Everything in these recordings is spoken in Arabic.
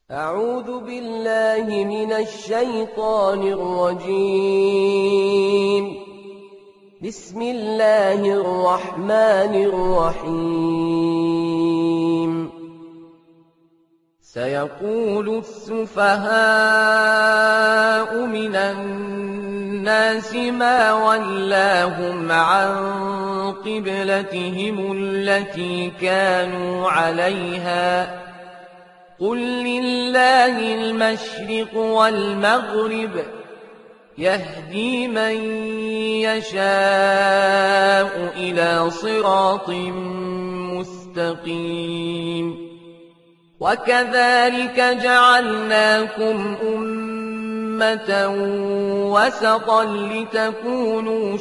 أعوذ بالله من الشيطان الرجيم. بسم الله الرحمن الرحيم. سيقول السفهاء من الناس ما ولاهم عن قبلتهم التي كانوا عليها قل لله المشرق والمغرب يهدي من يشاء إلى صراط مستقيم. وكذلك جعلناكم أمة وسطا لتكونوا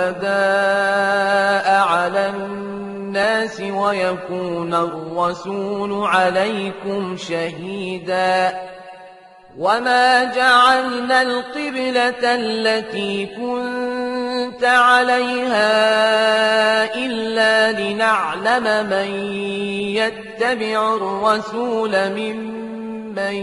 شهداء على الناس ويكون الرسول عليكم شهيدا. وما جعلنا القبلة التي كنت عليها إلا لنعلم من يتبع الرسول ممن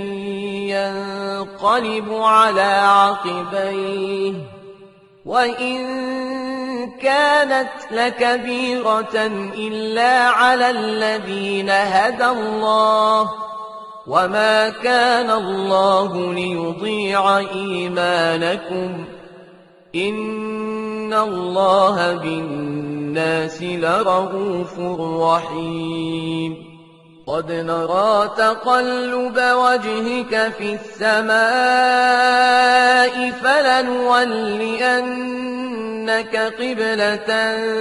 ينقلب على عقبيه وإن كانت لكبيرة إلا على الذين هدى الله وما كان الله ليضيع إيمانكم إن الله بالناس لرءوف رحيم. قد نرى تقلب وجهك في السماء فلنولينك قبلة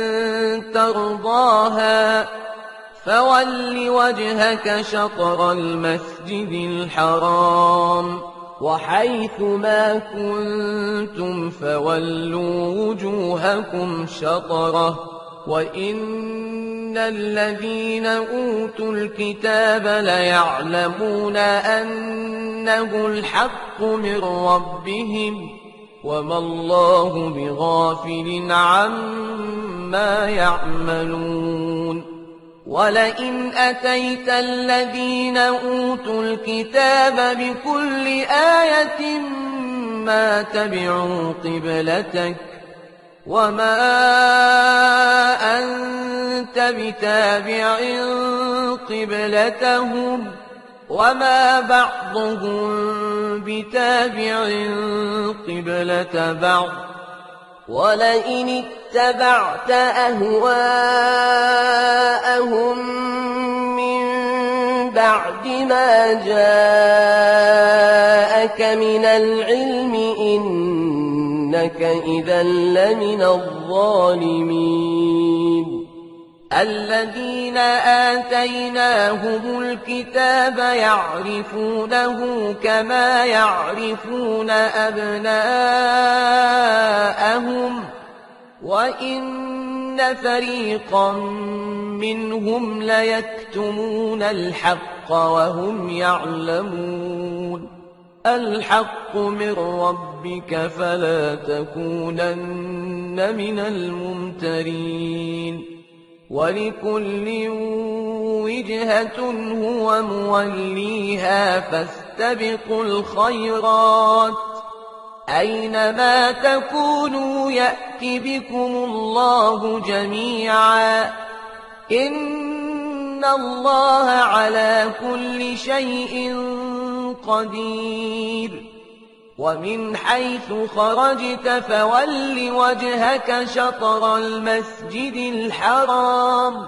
ترضاها فول وجهك شطر المسجد الحرام وحيث ما كنتم فولوا وجوهكم شطره وإن الذين أوتوا الكتاب ليعلمون أنه الحق من ربهم وما الله بغافل عما يعملون. ولئن أتيت الذين أوتوا الكتاب بكل آية ما تبعوا قبلتك وما أنت بتابع قبلتهم وما بعضهم بتابع قبلة بعض. ولئن اتبعت أهواءهم من بعد ما جاءك من العلم إنك إذا لمن الظالمين. الذين آتيناهم الكتاب يعرفونه كما يعرفون أبناءهم وإن فريقا منهم ليكتمون الحق وهم يعلمون. الحق من ربك فلا تكونن من الممترين. ولكل وجهة هو موليها فاستبقوا الخيرات أينما تكونوا يأت بكم الله جميعا إن الله على كل شيء قدير. ومن حيث خرجت فول وجهك شطر المسجد الحرام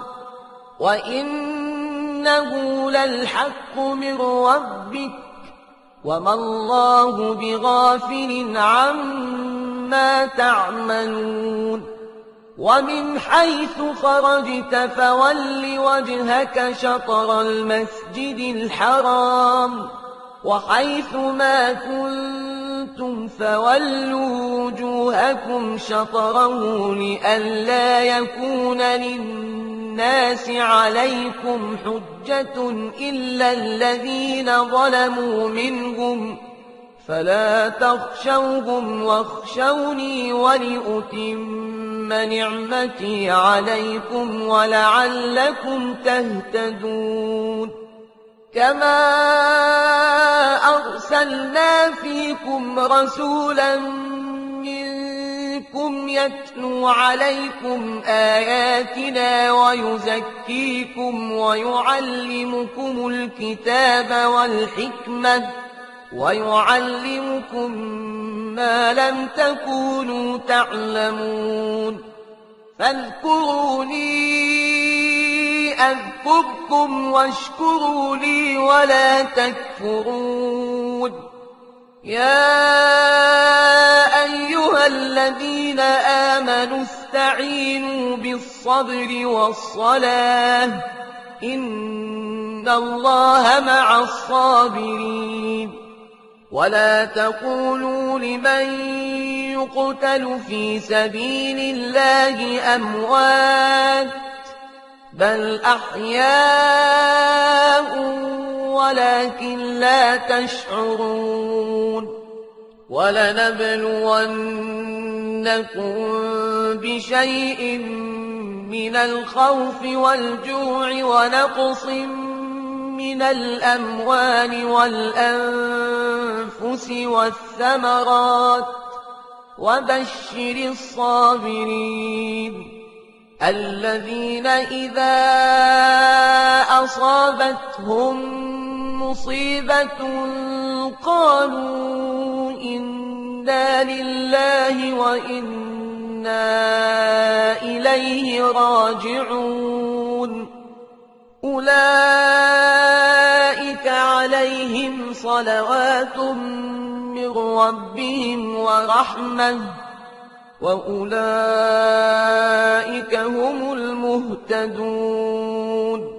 وإنه للحق من ربك وما الله بغافل عما تعملون. ومن حيث خرجت فول وجهك شطر المسجد الحرام وحيث ما كنتم فولوا وجوهكم شطره لئلا يكون للناس عليكم حجة إلا الذين ظلموا منهم فلا تخشوهم واخشوني ولأتم نعمتي عليكم ولعلكم تهتدون. كما أرسلنا فيكم رسولا منكم يتلو عليكم آياتنا ويزكيكم ويعلمكم الكتاب والحكمة ويعلمكم ما لم تكونوا تعلمون فاذكروني أذكركم واشكروا لي ولا تكفرون يا أيها الذين آمنوا استعينوا بالصبر والصلاة إن الله مع الصابرين ولا تقولوا لمن يقتل في سبيل الله أموات بل أحياء ولكن لا تشعرون ولنبلونكم بشيء من الخوف والجوع ونقص من الأموال والأنفس والثمرات وبشر الصابرين الذين إذا أصابتهم مصيبة قالوا إنا لله وإنا إليه راجعون أولئك عليهم صلوات من ربهم ورحمة وأولئك هم المهتدون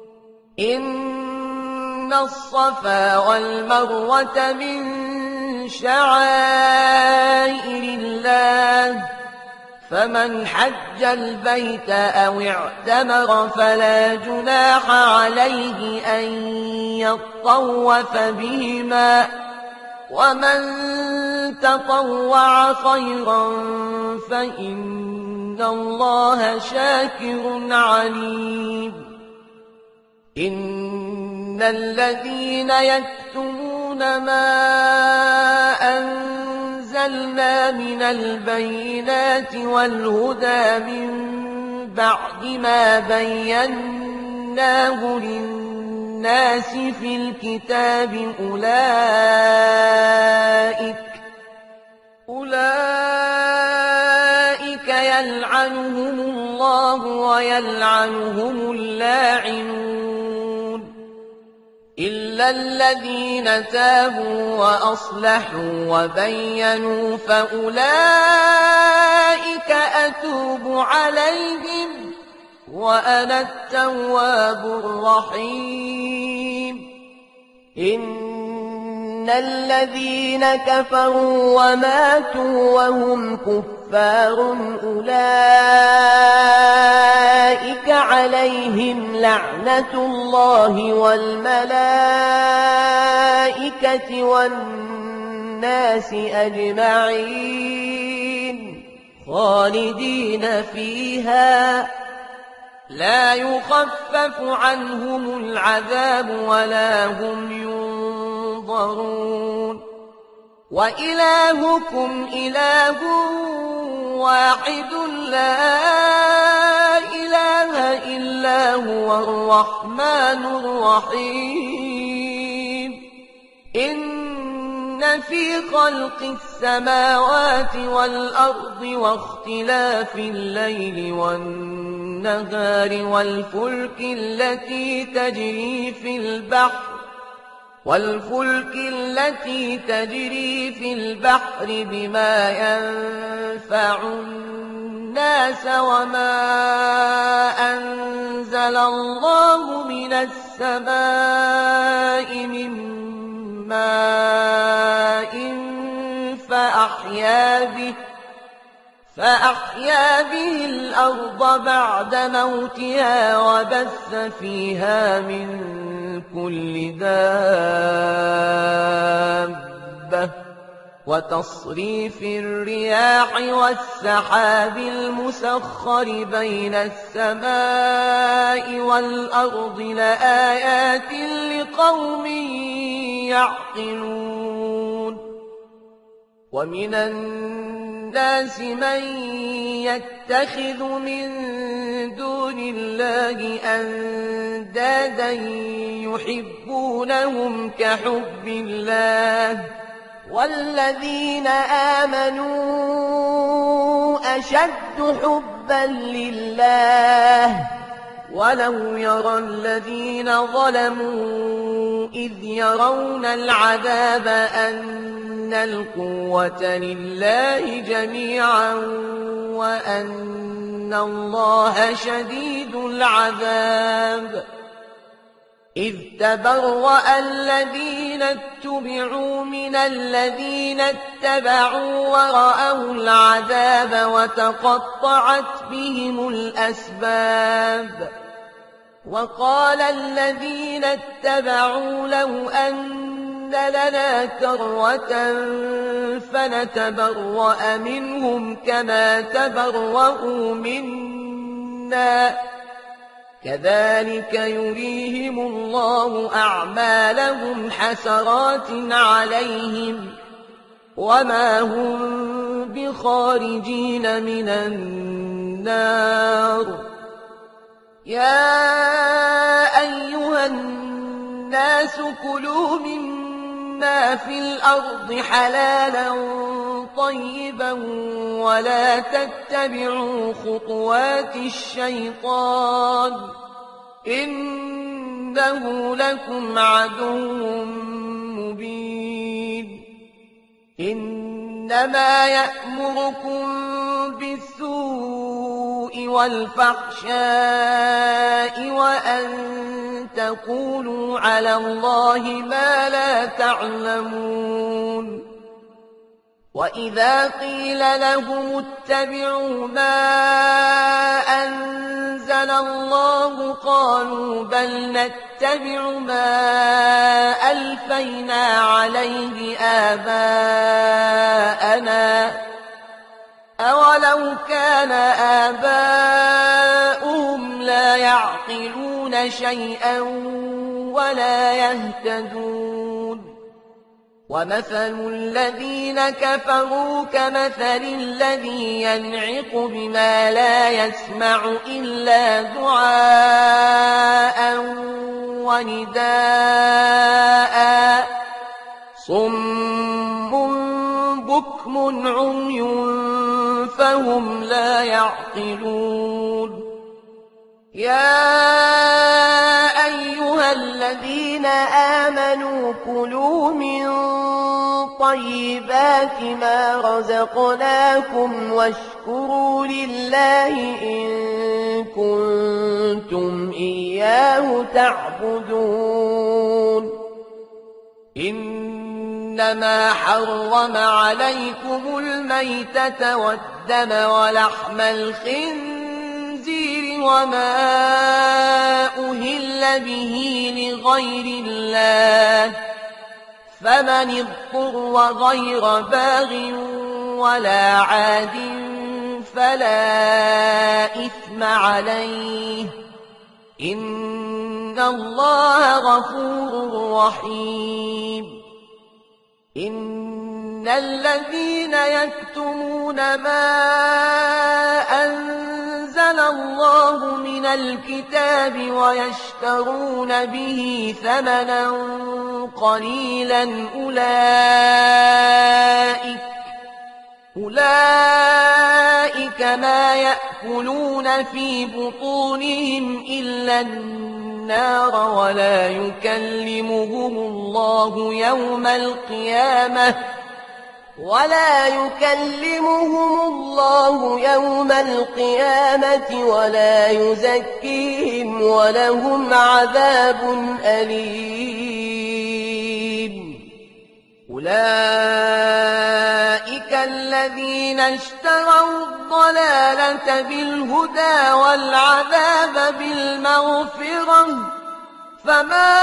إن الصفا والمروة من شعائر الله فمن حج البيت أو اعتمر فلا جناح عليه أن يطوف بهما ومن تطوع خيرا فإن الله شاكر عليم إن الذين يكتمون ما أنزلنا من البينات والهدى من بعد ما بيناه للناس في الكتاب أولئك يلعنهم الله ويلعنهم اللاعنون إلا الذين تابوا وأصلحوا وبينوا فأولئك أتوب عليهم وأنا التواب الرحيم إن الذين كفروا وماتوا وهم كفار أولئك عليهم لعنة الله والملائكة والناس أجمعين خالدين فيها لا يخفف عنهم العذاب ولا هم ينظرون وإلهكم إله واحد لا إله إلا هو الرحمن الرحيم إن في خلق السماوات والأرض واختلاف الليل والنهار والفلك التي تجري في البحر بما ينفع الناس وما أنزل الله من السماء من ماء فأحيا به الأرض بعد موتها وبث فيها من كل دابة وتصريف الرياح والسحاب المسخر بين السماء والأرض لآيات لقوم يعقلون ومن الناس من يتخذ من دون الله أندادا يحبونهم كحب الله والذين آمنوا أشد حبا لله ولو يرى الذين ظلموا إذ يرون العذاب أن القوة لله جميعا وأن الله شديد العذاب إذ تبرأ الذين اتبعوا من الذين اتبعوا ورأوا العذاب وتقطعت بهم الأسباب وقال الذين اتبعوا لو أن لنا كرة فنتبرأ منهم كما تبرأوا منا كذلك يريهم الله أعمالهم حسرات عليهم وما هم بخارجين من النار يا أيها الناس كلوا مما في الأرض حلالا طيبا ولا تتبعوا خطوات الشيطان إنه لكم عدو مبين إنما يأمركم بالسوء والفحشاء وأن تقولوا على الله ما لا تعلمون وإذا قيل لهم اتبعوا ما أنزل الله قالوا بل نتبع ما ألفينا عليه آباءنا أولو كان آباؤهم لا يعقلون شيئا ولا يهتدون ومثل الذين كفروا كمثل الذي ينعق بما لا يسمع إلا دعاء ونداء صم بكم عمي فهم لا يعقلون يا أيها الذين آمنوا كلوا من طيبات ما رزقناكم واشكروا لله إن كنتم إياه تعبدون إنما حرم عليكم الميتة والدم ولحم الخنزير وما أهل به لغير الله فمن اضطر غير باغ ولا عاد فلا إثم عليه إن الله غفور رحيم إن الذين يكتمون ما أنزل الله من الكتاب ويشترون به ثمنا قليلا أولئك ما يأكلون في بطونهم إلا النار ولا يكلمهم الله يوم القيامة ولا يزكيهم ولهم عذاب أليم أولئك الذين اشتروا الضلالة بالهدى والعذاب بالمغفرة فما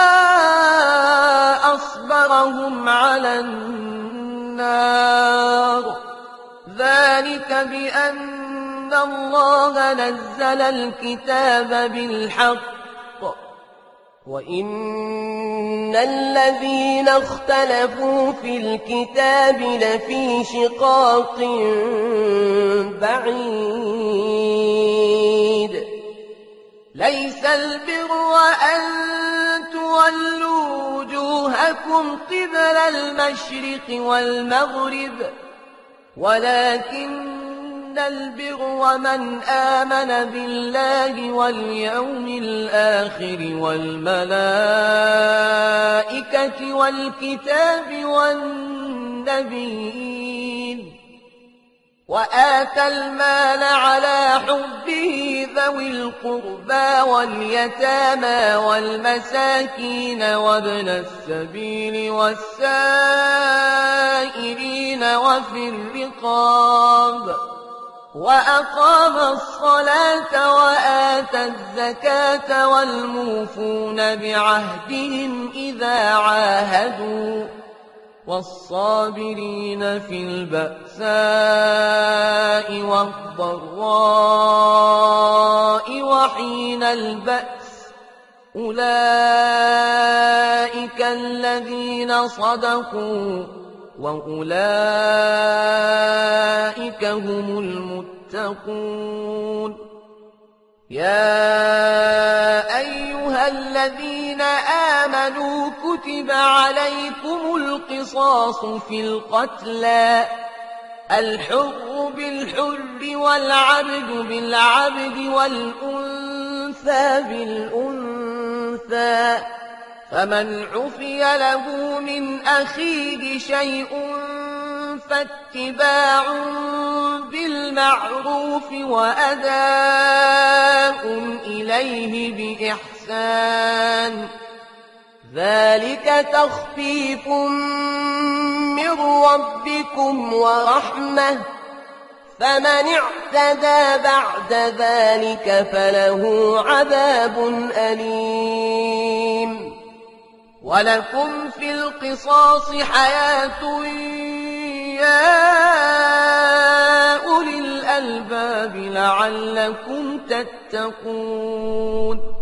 أصبرهم على النار ذلك بأن الله نزل الكتاب بالحق وَإِنَّ الَّذِينَ اخْتَلَفُوا فِي الْكِتَابِ لَفِي شِقَاقٍ بَعِيدٍ لَيْسَ الْبِرَّ أَن تُوَلُّوا وُجُوهَكُمْ قِبَلَ الْمَشْرِقِ وَالْمَغْرِبِ وَلَكِنَّ الْبِرَّ مَنْ آمَنَ بِاللَّهِ وَالْيَوْمِ الْآخِرِ وَالْمَلَائِكَةِ وَالْكِتَابِ وَالنَّبِيِّينَ وَآتَى المال على حبه ذوي القربى واليتامى والمساكين وابن السبيل والسائلين وفي الرقاب وأقام الصلاة وآتى الزكاة والموفون بعهدهم إذا عاهدوا والصابرين في البأساء والضراء وحين البأس أولئك الذين صدقوا وأولئك هم المتقون يا أيها الذين آمنوا كتب عليكم القصاص في القتلى الحر بالحر والعبد بالعبد والأنثى بالأنثى فمن عفي له من أخيه شيء فاتباع بالمعروف وأداء إليه بإحسان ذلك تخفيف من ربكم ورحمة فمن اعتدى بعد ذلك فله عذاب أليم ولكم في القصاص حياة يا أولي الألباب لعلكم تتقون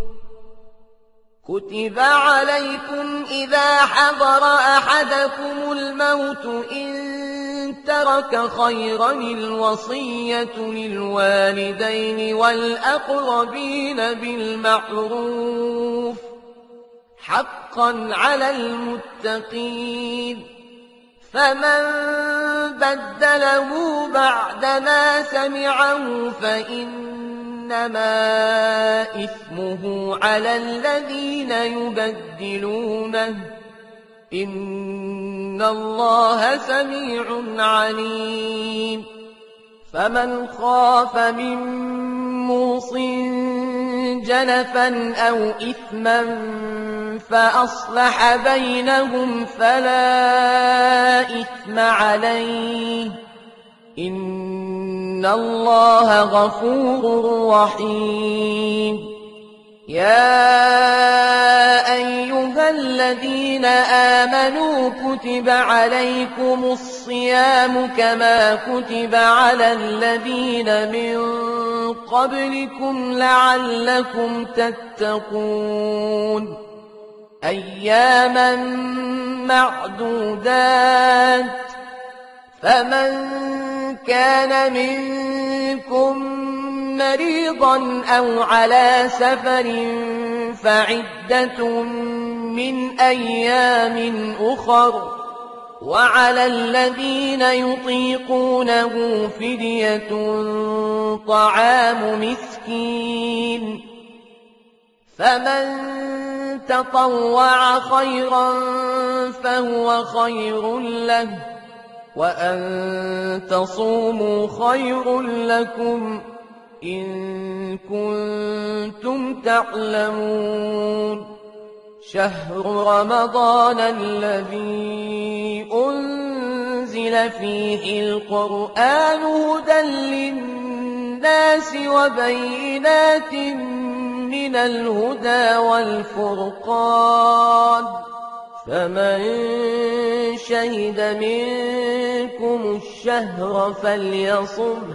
كتب عليكم إذا حضر أحدكم الموت إن ترك خيرا الوصية للوالدين والأقربين بالمعروف حقا على المتقين فمن بدله بعدما سمعه فإنما إثمه على الذين يبدلونه إن الله سميع عليم فمن خاف من موصٍ جنفا أو إثما فأصلح بينهم فلا إثم عليه إن الله غفور رحيم يا أيها الذين آمنوا كتب عليكم الصيام كما كتب على الذين من قبلكم لعلكم تتقون أياما معدودات فمن كان منكم مريضا أو على سفر فعدة من أيام أخر وعلى الذين يطيقونه فدية طعام مسكين فمن تطوع خيرا فهو خير له وأن تصوموا خير لكم إن كنتم تعلمون شهر رمضان الذي أنزل فيه القرآن هدى للناس وبينات من الهدى والفرقان فمن شهد منكم الشهر فليصمه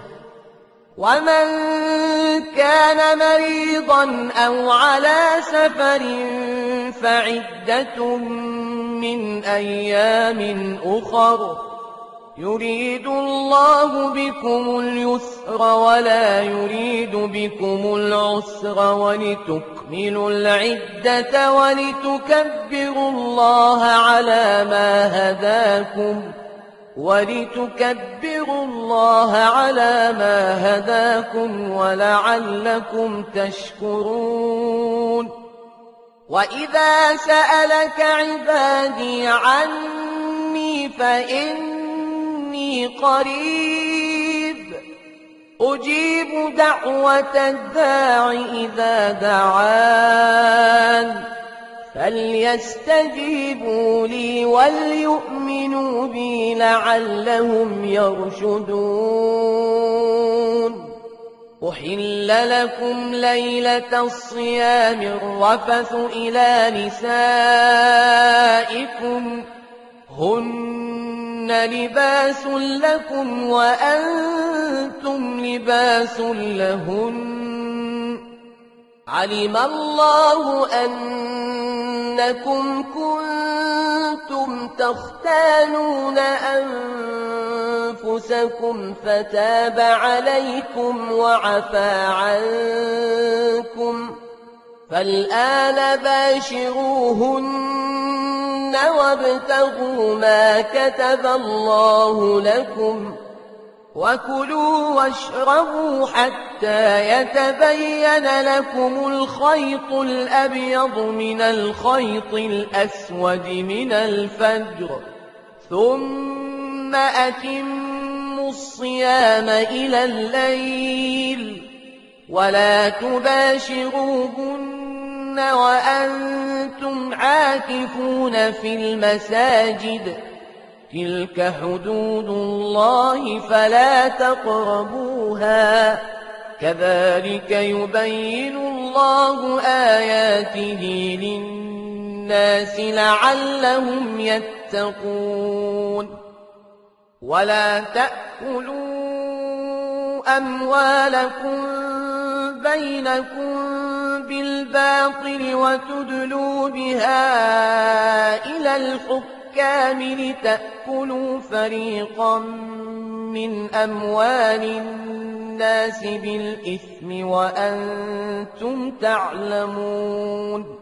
ومن كان مريضا أو على سفر فعدة من أيام أخر يريد الله بكم اليسر ولا يريد بكم العسر ولتكملوا العدة ولتكبروا الله على ما هداكم ولعلكم تشكرون وإذا سألك عبادي عني فإني قريب أجيب دعوة الداع إذا دعان فليستجيبوا لي وليؤمنوا بي لعلهم يرشدون أحل لكم ليلة الصيام الرفث إلى نسائكم هن لباس لكم وأنتم لباس لهن علم الله أنكم كنتم تختانون أنفسكم فتاب عليكم وعفى عنكم فالآن باشروهن وابتغوا ما كتب الله لكم وكلوا واشربوا حتى يتبين لكم الخيط الأبيض من الخيط الأسود من الفجر ثم أتموا الصيام إلى الليل ولا تباشروهن وأنتم عاكفون في المساجد تلك حدود الله فلا تقربوها كذلك يبين الله آياته للناس لعلهم يتقون ولا تأكلوا أموالكم بينكم بالباطل وتدلوا بها إلى الحكام لتأكلوا فريقا من أموال الناس بالإثم وأنتم تعلمون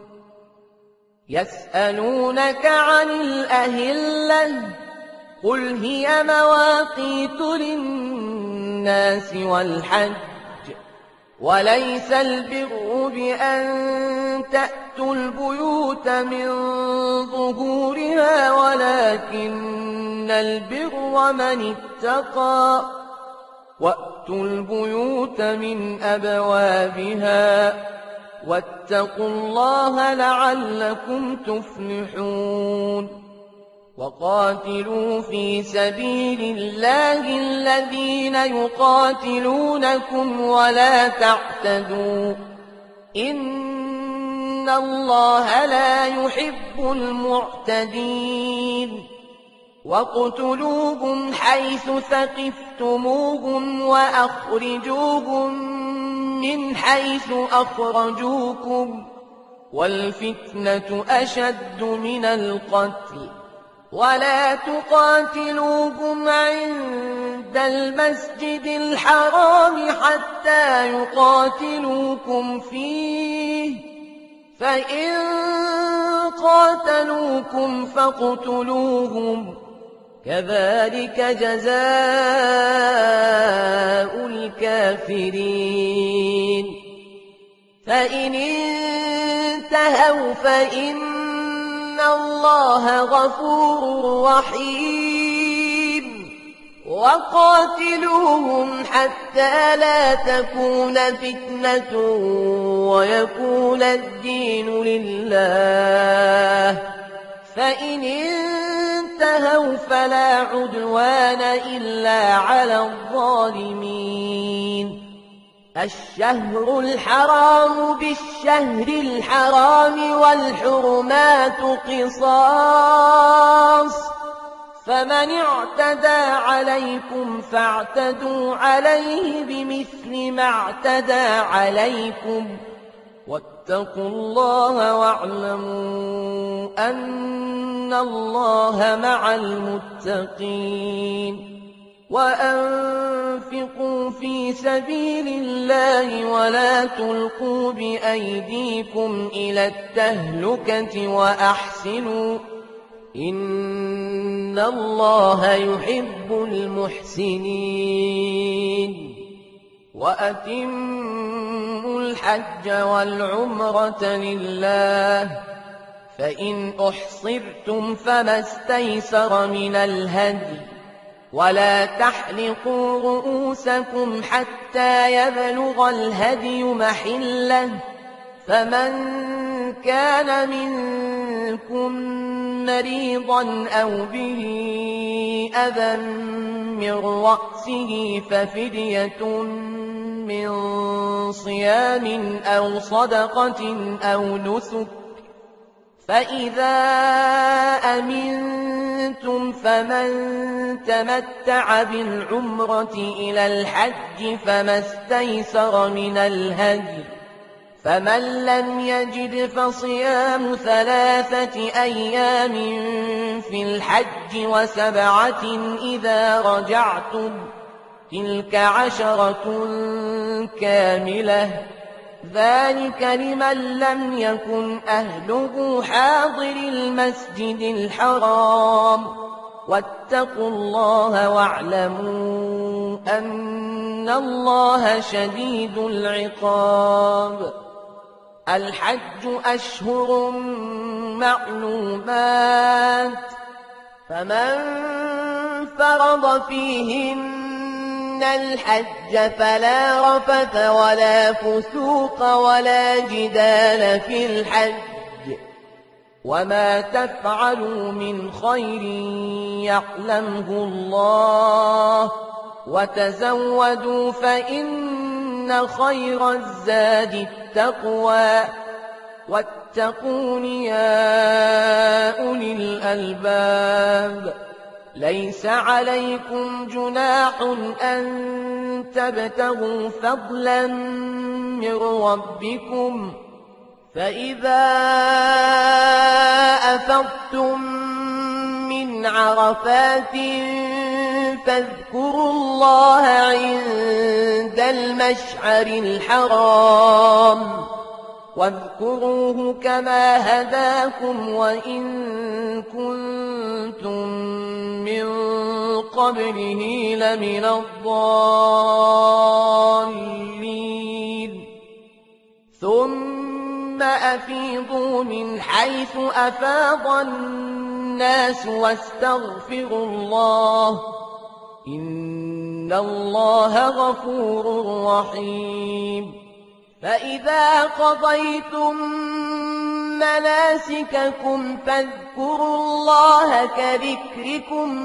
يسألونك عن الأهلة قل هي مواقيت للناس والحج وليس البر بأن تأتوا البيوت من ظهورها ولكن البر من اتقى وأتوا البيوت من أبوابها واتقوا الله لعلكم تفلحون وقاتلوا في سبيل الله الذين يقاتلونكم ولا تعتدوا إن الله لا يحب المعتدين واقتلوهم حيث ثقفتموهم وأخرجوهم من حيث أخرجوكم والفتنة أشد من القتل ولا تقاتلوهم عند المسجد الحرام حتى يقاتلوكم فيه فإن قاتلوكم فاقتلوهم كذلك جزاء الكافرين فإن انتهوا فإن الله غفور رحيم وقاتلوهم حتى لا تكون فتنة ويكون الدين لله فإن انتهوا فلا عدوان إلا على الظالمين الشهر الحرام بالشهر الحرام والحرمات قصاص فمن اعتدى عليكم فاعتدوا عليه بمثل ما اعتدى عليكم واتقوا الله واعلموا أن الله مع المتقين وأنفقوا في سبيل الله ولا تلقوا بأيديكم إلى التهلكة وأحسنوا إن الله يحب المحسنين وأتموا الحج والعمرة لله فإن أحصرتم فما استيسر من الهدي ولا تحلقوا رؤوسكم حتى يبلغ الهدي محله فمن كان منكم مريضا أو به أذى من رأسه ففدية من صيام أو صدقة أو نسك فإذا أمنتم فمن تمتع بالعمرة إلى الحج فما استيسر من الهدي فمن لم يجد فصيام 3 أيام في الحج و7 إذا رجعتم تلك 10 كاملة ذلك لمن لم يكن أهله حاضر المسجد الحرام واتقوا الله واعلموا أن الله شديد العقاب الحج أشهر معلومات فمن فرض فيهن الحج فلا رفث ولا فسوق ولا جدال في الحج وما تفعلوا من خير يعلمه الله وتزودوا فإن خير الزاد التقوى واتقون يا أولي الألباب ليس عليكم جناح أن تبتغوا فضلا من ربكم فإذا أفضتم من عرفات فاذكروا الله عند المشعر الحرام واذكروه كما هداكم وإن كنتم من قبله لمن الضالين ثم أفيضوا من حيث أفاض الناس واستغفروا الله إن الله غفور رحيم فإذا قضيتم مناسككم فاذكروا الله كذكركم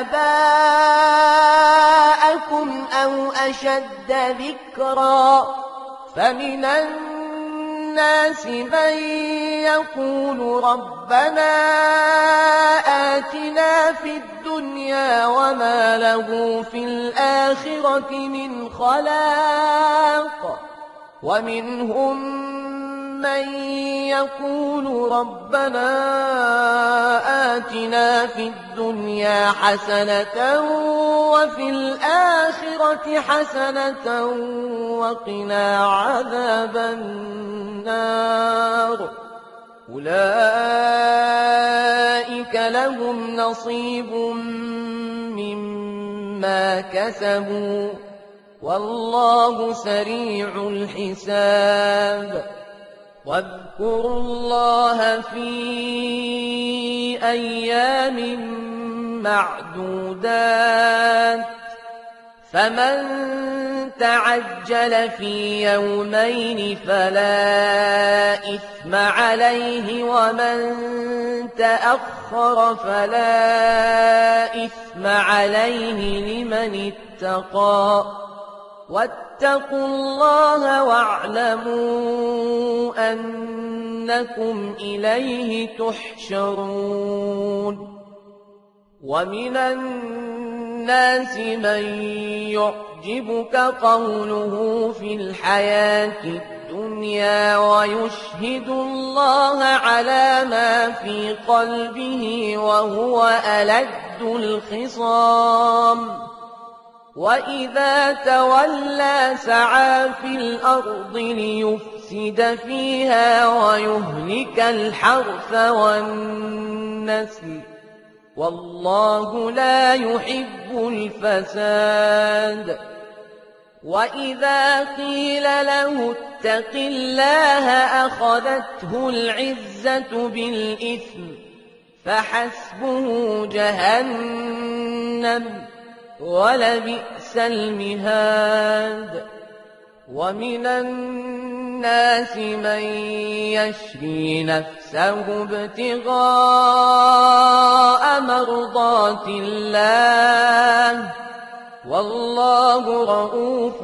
آباءكم أو أشد ذكرا فمن الناس من يقول ربنا آتنا في الدنيا وما له في الآخرة من خلاق ومنهم من يقول ربنا آتنا في الدنيا حسنة وفي الآخرة حسنة وقنا عذاب النار أولئك لهم نصيب مما كسبوا والله سريع الحساب واذكروا الله في أيام معدودات فمن تعجل في يومين فلا إثم عليه ومن تأخر فلا إثم عليه لمن اتقى واتقوا الله واعلموا أنكم إليه تحشرون ومن الناس من يعجبك قوله في الحياة الدنيا الدنيا ويشهد الله على ما في قلبه وهو ألد الخصام وإذا تولى سعى في الأرض ليفسد فيها ويهلك الحرث والنسل والله لا يحب الفساد وإذا قيل له اتق الله أخذته العزة بالإثم فحسبه جهنم ولبئس المهاد ومن الناس من يشري نفسه ابتغاء مرضات الله والله رءوف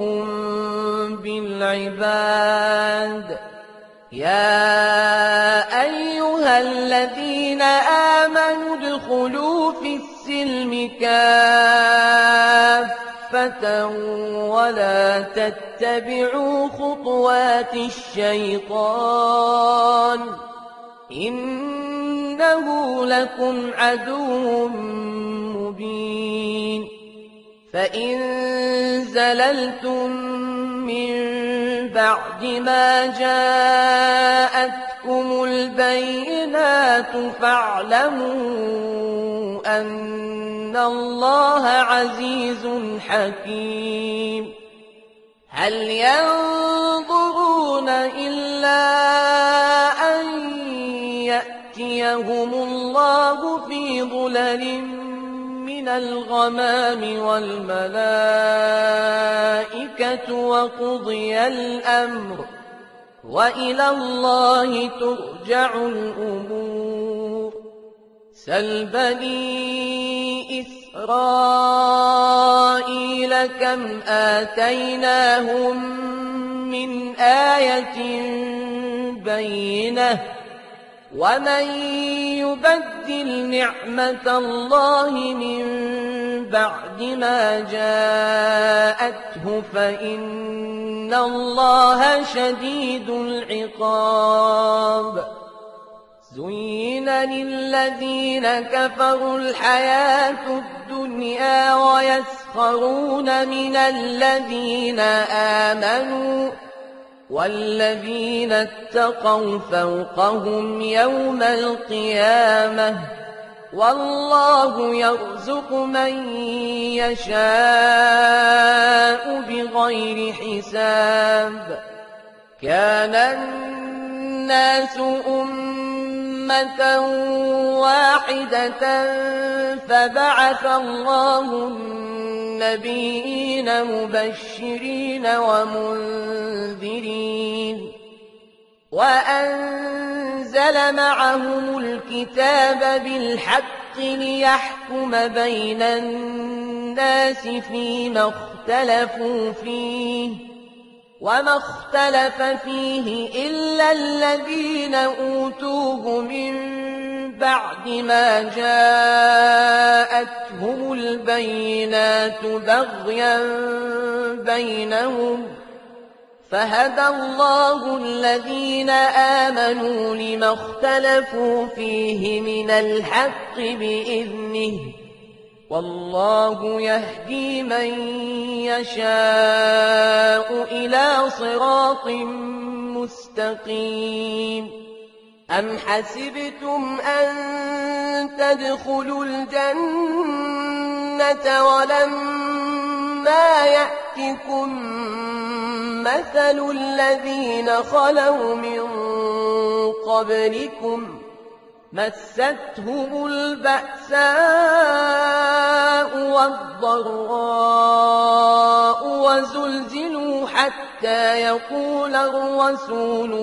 بالعباد يا أيها الذين آمنوا ادخلوا في السلم كافة ولا تتبعوا خطوات الشيطان إنه لكم عدو مبين فإن زللتم من بعد ما جاءتكم البينات فاعلموا أن الله عزيز حكيم هل ينظرون إلا أن يأتيهم الله في ظلل من الغمام والملائكة وقضي الأمر وإلى الله ترجع الأمور سل بني إسرائيل كم آتيناهم من آية بينة ومن يبدل نعمة الله من بعد ما جاءته فإن الله شديد العقاب زين للذين كفروا الحياة الدنيا ويسخرون من الذين آمنوا والذين اتقوا فوقهم يوم القيامة والله يرزق من يشاء بغير حساب كان الناس أمة واحدة فبعث الله النبيين مبشرين ومنذرين وأنزل معهم الكتاب بالحق ليحكم بين الناس فيما اختلفوا فيه وما اختلف فيه إلا الذين أوتوه من بعد ما جاءتهم البينات بغيا بينهم فهدى الله الذين آمنوا لما اختلفوا فيه من الحق بإذنه والله يهدي من يشاء إلى صراط مستقيم أم حسبتم أن تدخلوا الجنة ولما يأتكم مثل الذين خلوا من قبلكم مستهم البأساء والضراء وزلزلوا حتى يقول الرسول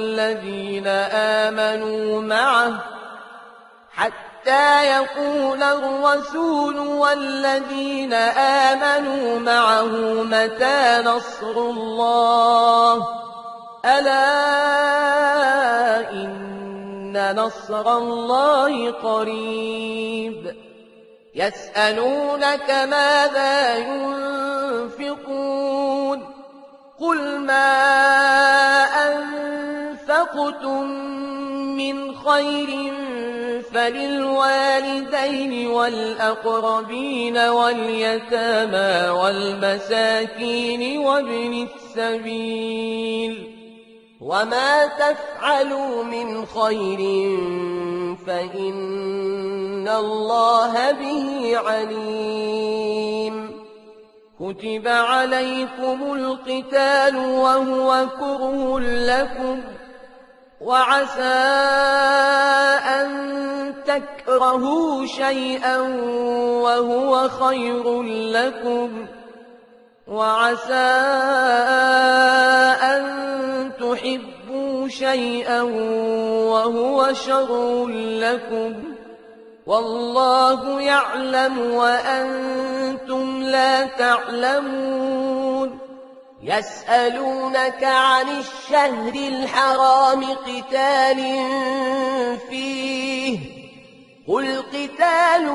والذين آمنوا معه متى نصر الله ألا إن نصر الله قريب يسألونك ماذا ينفقون قل ما أنفقتم من خير فللوالدين والأقربين واليتامى والمساكين وابن السبيل وما تفعلوا من خير فإن الله به عليم كتب عليكم القتال وهو كره لكم وعسى أن تكرهوا شيئا وهو خير لكم وعسى أن تحبوا شيئا وهو شر لكم والله يعلم وأنتم لا تعلمون يسألونك عن الشهر الحرام قتال فيه قل قتال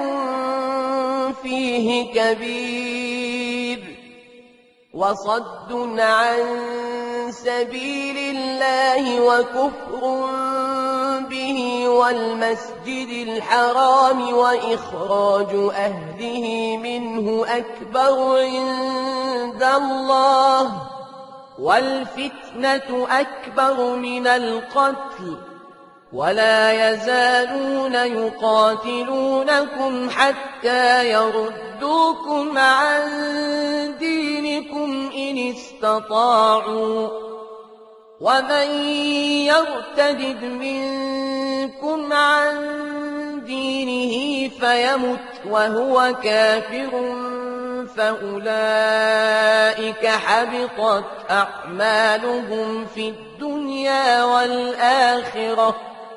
فيه كبير وصد عن سبيل الله وكفر به والمسجد الحرام وإخراج أهله منه أكبر عند الله والفتنة أكبر من القتل ولا يزالون يقاتلونكم حتى يردوكم عن دينكم إن استطاعوا ومن يرتد منكم عن دينه فيمت وهو كافر فأولئك حبطت أعمالهم في الدنيا والآخرة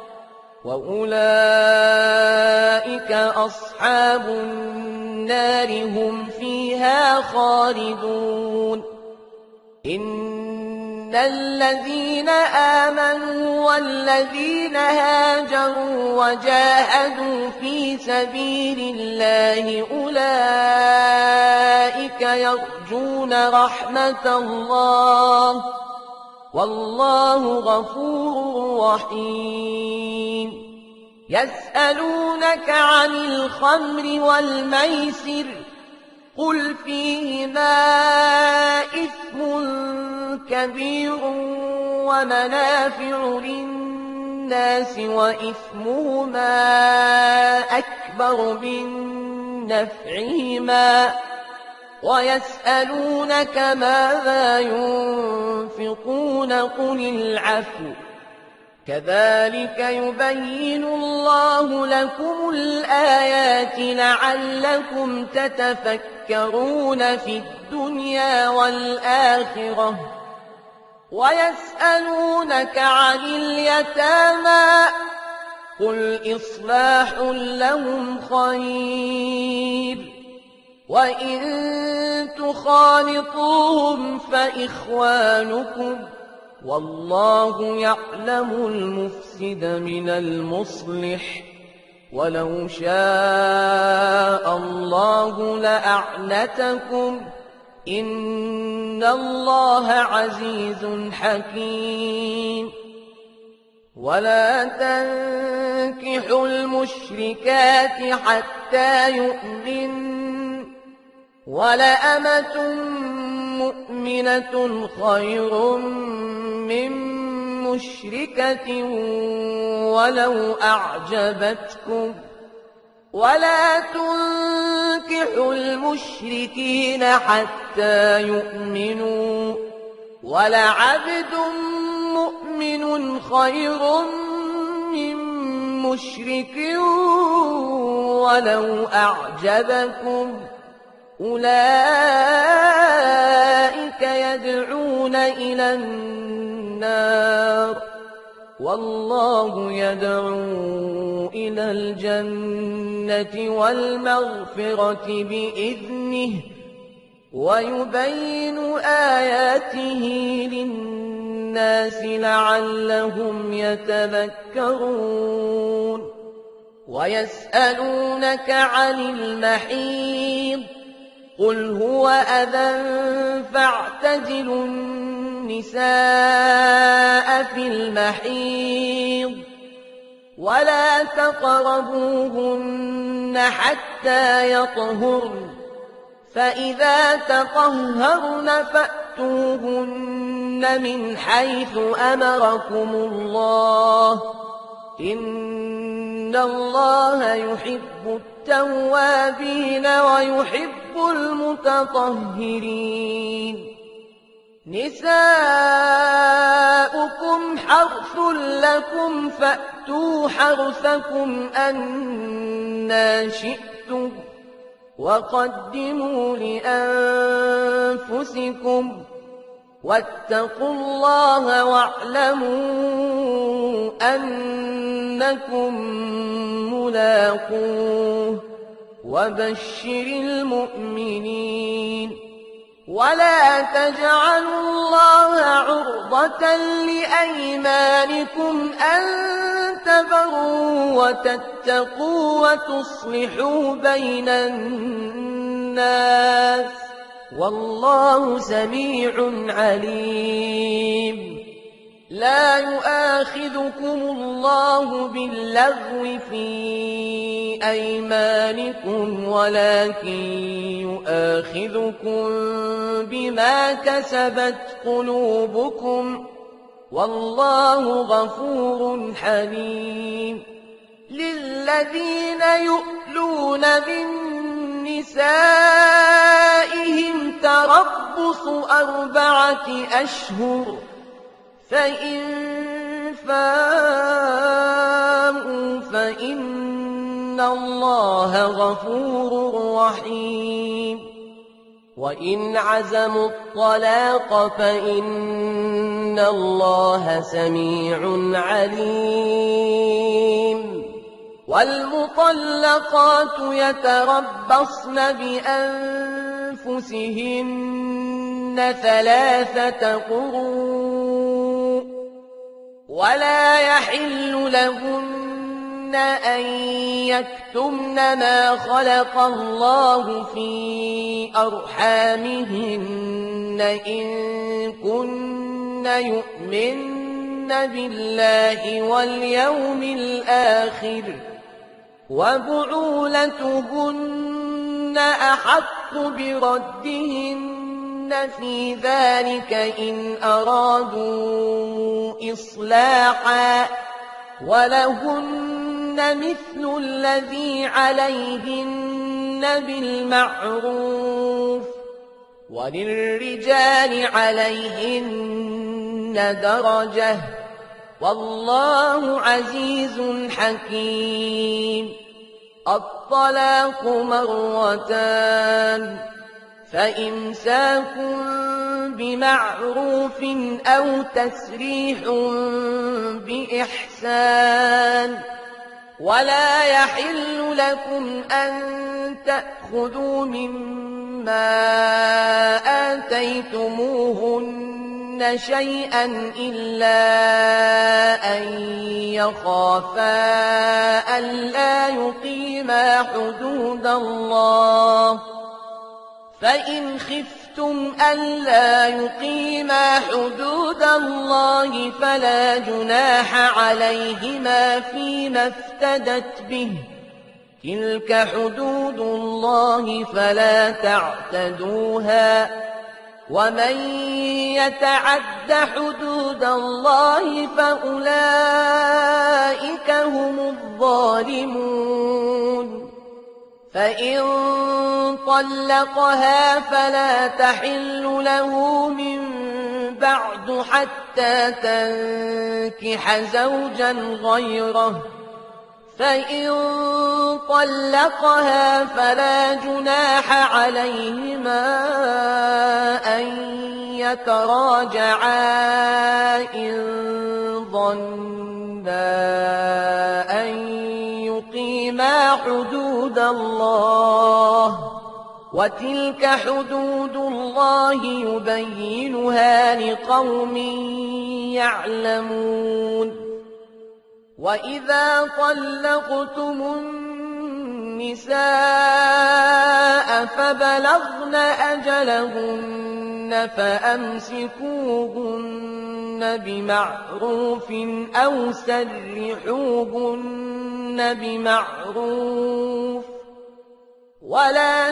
وأولئك أصحاب النار هم فيها خالدون إن الذين آمنوا والذين هاجروا وجاهدوا في سبيل الله أولئك يرجون رحمة الله والله غفور رحيم يسألونك عن الخمر والميسر قل فيهما إثم كبير ومنافع للناس وإثمهما أكبر من نفعهما ويسألونك ماذا ينفقون قل العفو كذلك يبين الله لكم الآيات لعلكم تتفكرون في الدنيا والآخرة ويسألونك عن اليتامى قل إصلاح لهم خير وإن تخالطوهم فإخوانكم والله يعلم المفسد من المصلح ولو شاء الله لأعنتكم إن الله عزيز حكيم ولا تنكحوا المشركات حتى يؤمنوا ولأمة مؤمنة خير من مشركة ولو أعجبتكم ولا تنكحوا المشركين حتى يؤمنوا ولعبد مؤمن خير من مشرك ولو أعجبكم أولئك يدعون إلى النار والله يدعو إلى الجنة والمغفرة بإذنه ويبين آياته للناس لعلهم يتذكرون ويسألونك عن المحيض قل هو أذى فاعتزلوا النساء في المحيض ولا تقربوهن حتى يطهرن فإذا تطهرن فأتوهن من حيث أمركم الله إن الله يحب التوابين ويحب المتطهرين نساؤكم حرث لكم فأتوا حرثكم أنى شئتم وقدموا لأنفسكم واتقوا الله واعلموا أنكم ملاقوه وبشر المؤمنين ولا تجعلوا الله عرضة لأيمانكم أن تبروا وتتقوا وتصلحوا بين الناس والله سميع عليم لا يؤاخذكم الله باللغو في أيمانكم ولكن يؤاخذكم بما كسبت قلوبكم والله غفور حليم للذين يؤلون من نسائهم تربص 4 أشهر فإن فاءوا فإن الله غفور رحيم وإن عزموا الطلاق فإن الله سميع عليم والمطلقات يتربصن بأنفسهن 3 قروء ولا يحل لهن أن يكتمن ما خلق الله في أرحامهن إن كن يؤمن بالله واليوم الآخر وبعولتهن أحق بردهن في ذلك إن أرادوا إصلاحا ولهن مثل الذي عليهن بالمعروف وللرجال عليهن درجة والله عزيز حكيم الطلاق 2 فإمساك بمعروف أو تسريح بإحسان ولا يحل لكم أن تأخذوا مما آتيتموهن شيئا إلا أن يخافا ألا يقيما حدود الله فإن خفتم ألا يقيما حدود الله فلا جناح عليهما فيما افتدت به تلك حدود الله فلا تعتدوها ومن يتعد حدود الله فأولئك هم الظالمون فإن طلقها فلا تحل له من بعد حتى تنكح زوجا غيره فإن طلقها فلا جناح عليهما أن يتراجعا إن ظنا أن يقيما حدود الله وتلك حدود الله يبينها لقوم يعلمون وإذا طلقتم النساء فبلغن أجلهن فأمسكوهن بمعروف أو سرحوهن بمعروف ولا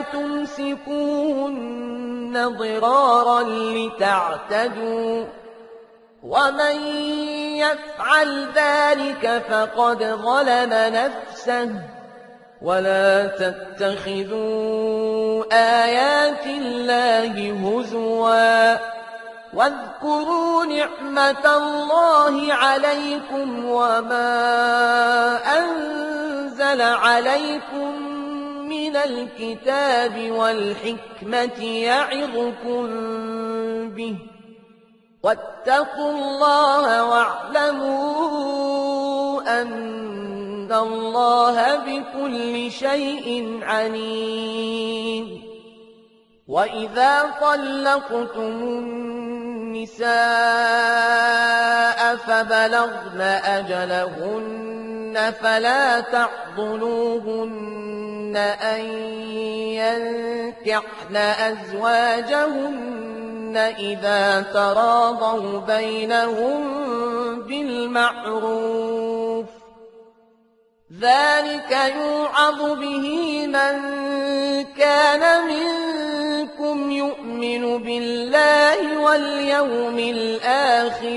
تمسكوهن ضرارا لتعتدوا ومن يفعل ذلك فقد ظلم نفسه ولا تتخذوا آيات الله هزوا واذكروا نعمة الله عليكم وما أنزل عليكم من الكتاب والحكمة يعظكم به واتقوا الله واعلموا أن الله بكل شيء عليم وإذا طلقتم النساء فبلغن أجلهن فلا تعضلوهن أن ينكحن أزواجهن إذا تراضوا بينهم بالمعروف ذلك يوعظ به من كان منكم يؤمن بالله واليوم الآخر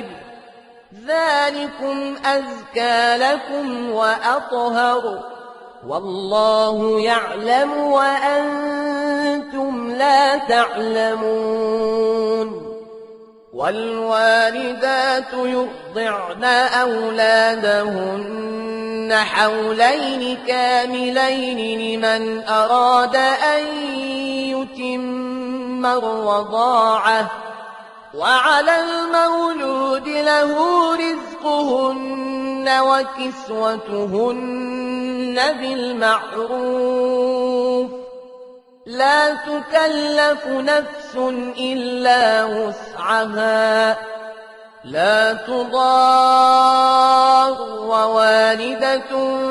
ذلكم أزكى لكم وأطهر والله يعلم وأنتم لا تعلمون والوالدات يرضعن أولادهن حولين كاملين لمن أراد أن يتم الرضاعة وعلى المولود له رزقهن وكسوتهن بالمعروف لا تكلف نفس إلا وسعها لا تضار والدة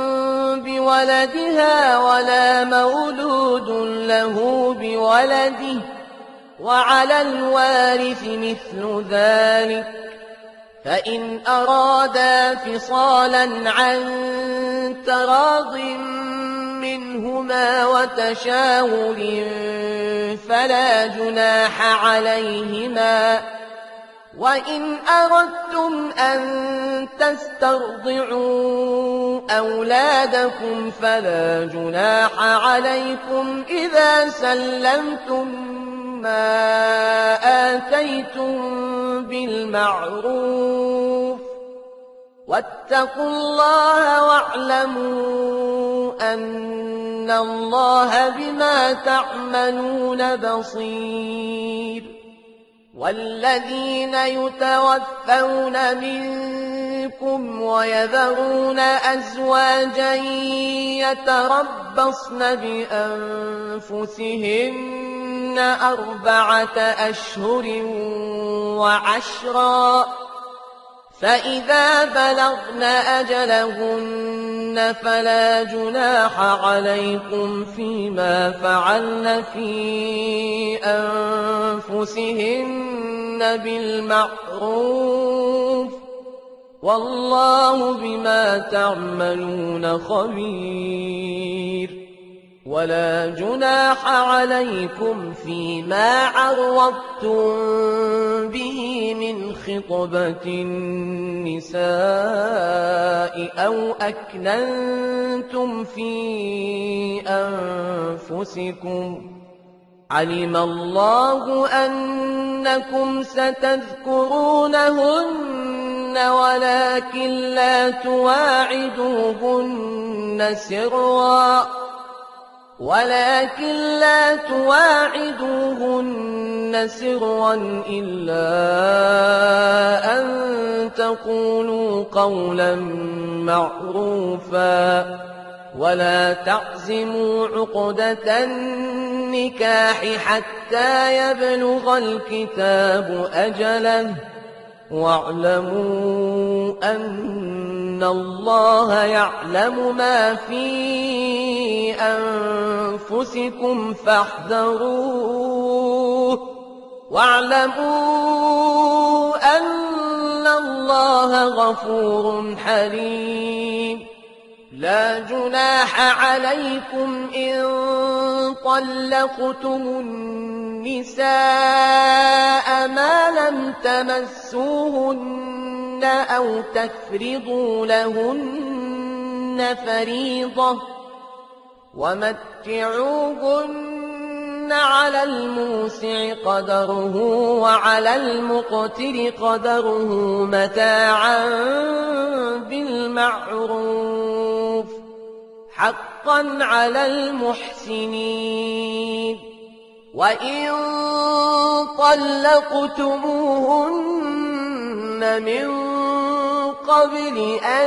بولدها ولا مولود له بولده وعلى الوارث مثل ذلك فإن أرادا فصالا عن تراض منهما وتشاور فلا جناح عليهما وإن أردتم أن تسترضعوا أولادكم فلا جناح عليكم إذا سلمتم ما آتيتم بالمعروف واتقوا الله واعلموا أن الله بما تعملون بصير والذين يتوفون منكم ويذرون أزواجا يتربصن بأنفسهن 4 أشهر وعشرا فإذا بلغن أجلهن فلا جناح عليكم فيما فعلن في أنفسهن بالمعروف والله بما تعملون خبير ولا جناح عليكم فيما عرضتم به من خطبة النساء أو أكننتم في أنفسكم علم الله أنكم ستذكرونهن ولكن لا تواعدوهن سرا إلا أن تقولوا قولا معروفا ولا تعزموا عقدة النكاح حتى يبلغ الكتاب أجله واعلموا أن الله يعلم ما في أنفسكم أنفسكم فاحذروه واعلموا أن الله غفور حليم. لا جناح عليكم إن طلقتم النساء ما لم تمسوهن أو تفرضوا لهن فريضة ومتعوهن على الموسع قدره وعلى المقتر قدره متاعا بالمعروف حقا على المحسنين. وإن طلقتموهن من قبل أن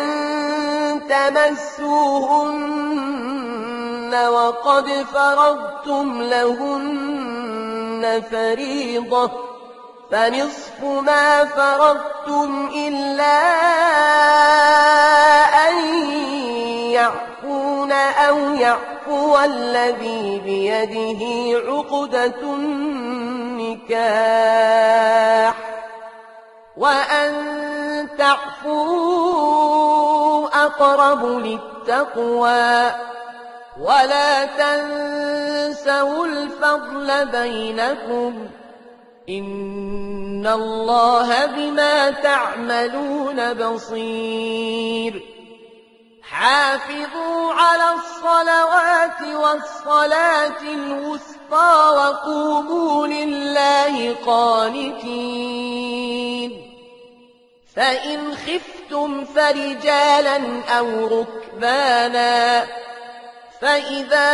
تمسوهن وقد فرضتم لهن فريضة فنصف ما فرضتم إلا أن يعفون أو يعفو الذي بيده عقدة النكاح وأن تعفوا أقرب للتقوى ولا تنسوا الفضل بينكم إن الله بما تعملون بصير. حافظوا على الصلوات والصلاة الوسطى وقوموا لله قانتين. فإن خفتم فرجالا أو ركبانا فإذا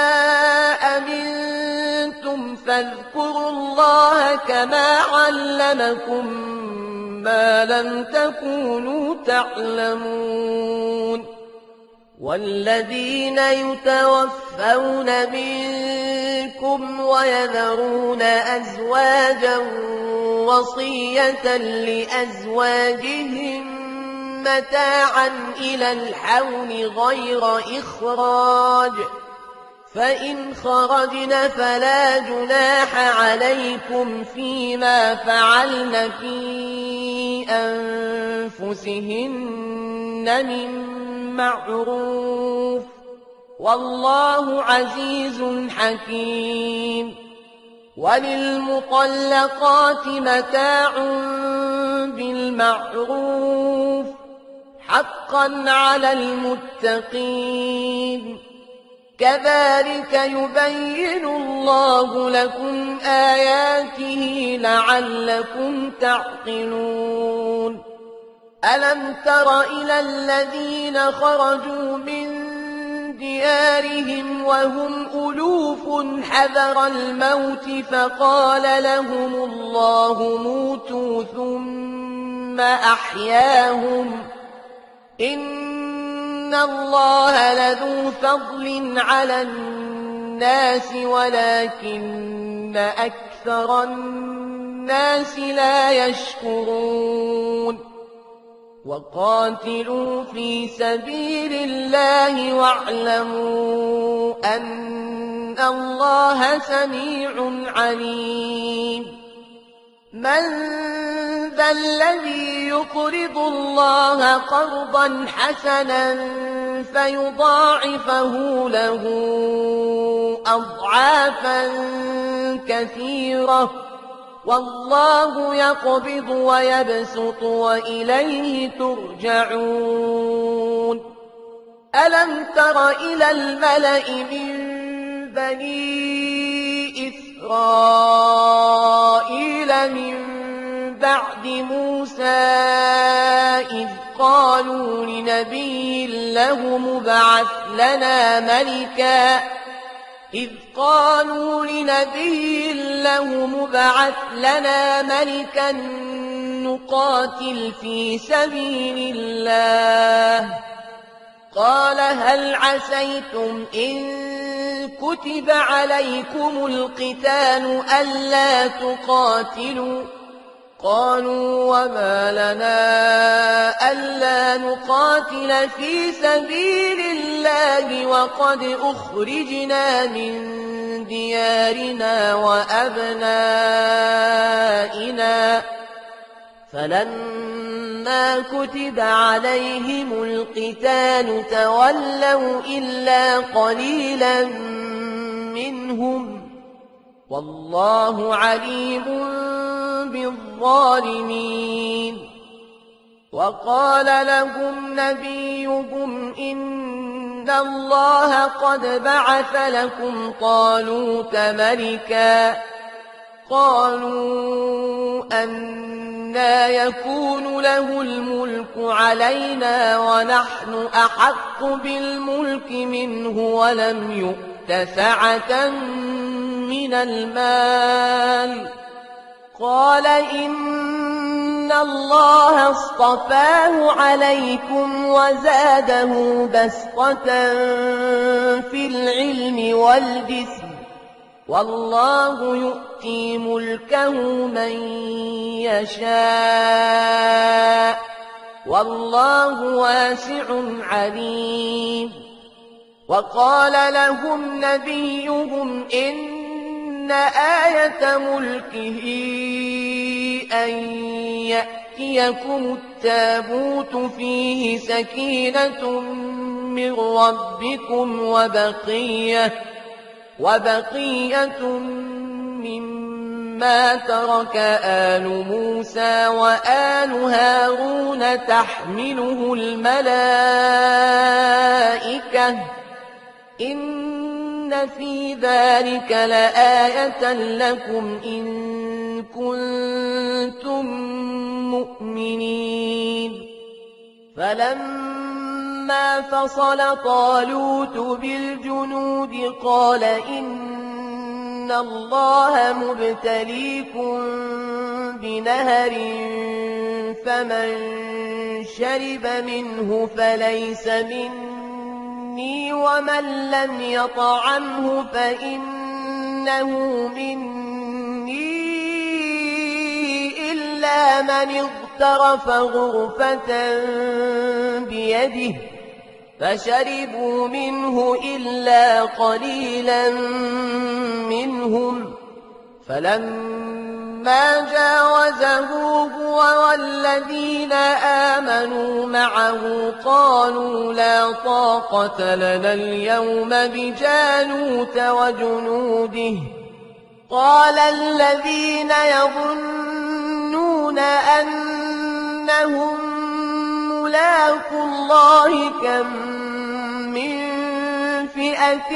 أمنتم فاذكروا الله كما علمكم ما لم تكونوا تعلمون. والذين يتوفون منكم ويذرون أزواجا وصية لأزواجهم متاعا إلى الحول غير إخراج فإن خرجن فلا جناح عليكم فيما فعلن في أنفسهن من معروف والله عزيز حكيم. وللمطلقات متاع بالمعروف حقا على المتقين. كذلك يبين الله لكم آياته لعلكم تعقلون. ألم تر إلى الذين خرجوا من ديارهم وهم ألوف حذر الموت فقال لهم الله موتوا ثم أحياهم إن الله لذو فضل على الناس ولكن أكثر الناس لا يشكرون. وقاتلوا في سبيل الله واعلموا أن الله سميع عليم. من ذا الذي يقرض الله قرضا حسنا فيضاعفه له أضعافا كثيرة والله يقبض ويبسط وإليه ترجعون. ألم تر إلى الملأ من بني إسرائيل من بعد موسى إذ قالوا لنبي له مبعث لنا ملكا نقاتل في سبيل الله قال هل عسيتم إن كتب عليكم القتال ألا تقاتلوا قالوا وما لنا ألا نقاتل في سبيل الله وقد أخرجنا من ديارنا وأبنائنا فلما كتب عليهم القتال تولوا إلا قليلا منهم والله عليم بالظالمين وقال لهم نبيهم إن الله قد بعث لكم طالوت ملكا قالوا أنى يكون له الملك علينا ونحن أحق بالملك منه ولم يؤت سعة من المال قال إن الله اصطفاه عليكم وزاده بسطة في العلم والجسم والله يؤتي ملكه من يشاء والله واسع عليم وقال لهم نبيهم إن آية ملكه أن يأتيكم التابوت فيه سكينة من ربكم وبقية مما ترك آل موسى وآل هارون تحمله الملائكة إن في ذلك لآية لكم إن كنتم مؤمنين فلما فصل طالوت بالجنود قال إن الله مبتليكم بنهر فمن شرب منه فليس مني ومن لم يطعمه فإنه مني إلا من اغترف غرفة بيده فشربوا منه إلا قليلا منهم فلما جاوزه هو والذين آمنوا معه قالوا لا طاقة لنا اليوم بجالوت وجنوده قال الذين يظنون أنهم ملاقو الله كم من فئة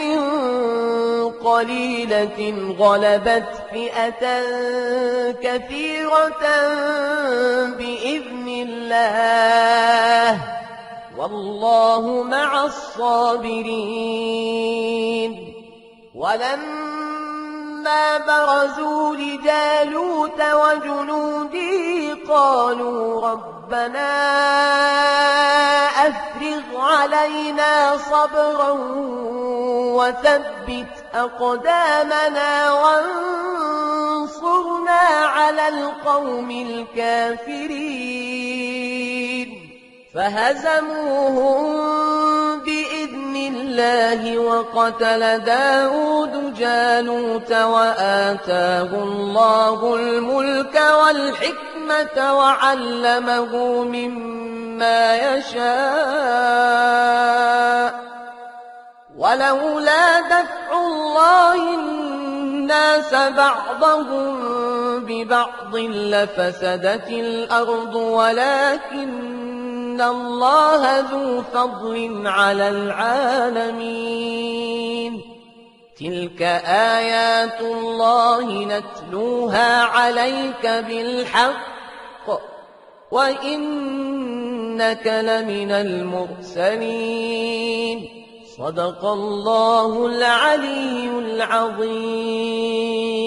قليلة غلبت فئة كثيرة بإذن الله والله مع الصابرين ولما برزوا لجالوت وجنوده قالوا ربنا أفرغ علينا صبرا وثبت أقدامنا وانصرنا على القوم الكافرين فهزموهم بإذن الله وقتل داود جالوت وآتاه الله الملك والحكمة وعلمه مما يشاء ولولا دفع الله الناس بعضهم ببعض لفسدت الأرض ولكن الله ذو فضل على العالمين تلك آيات الله نتلوها عليك بالحق وإنك لمن المرسلين صدق الله العلي العظيم.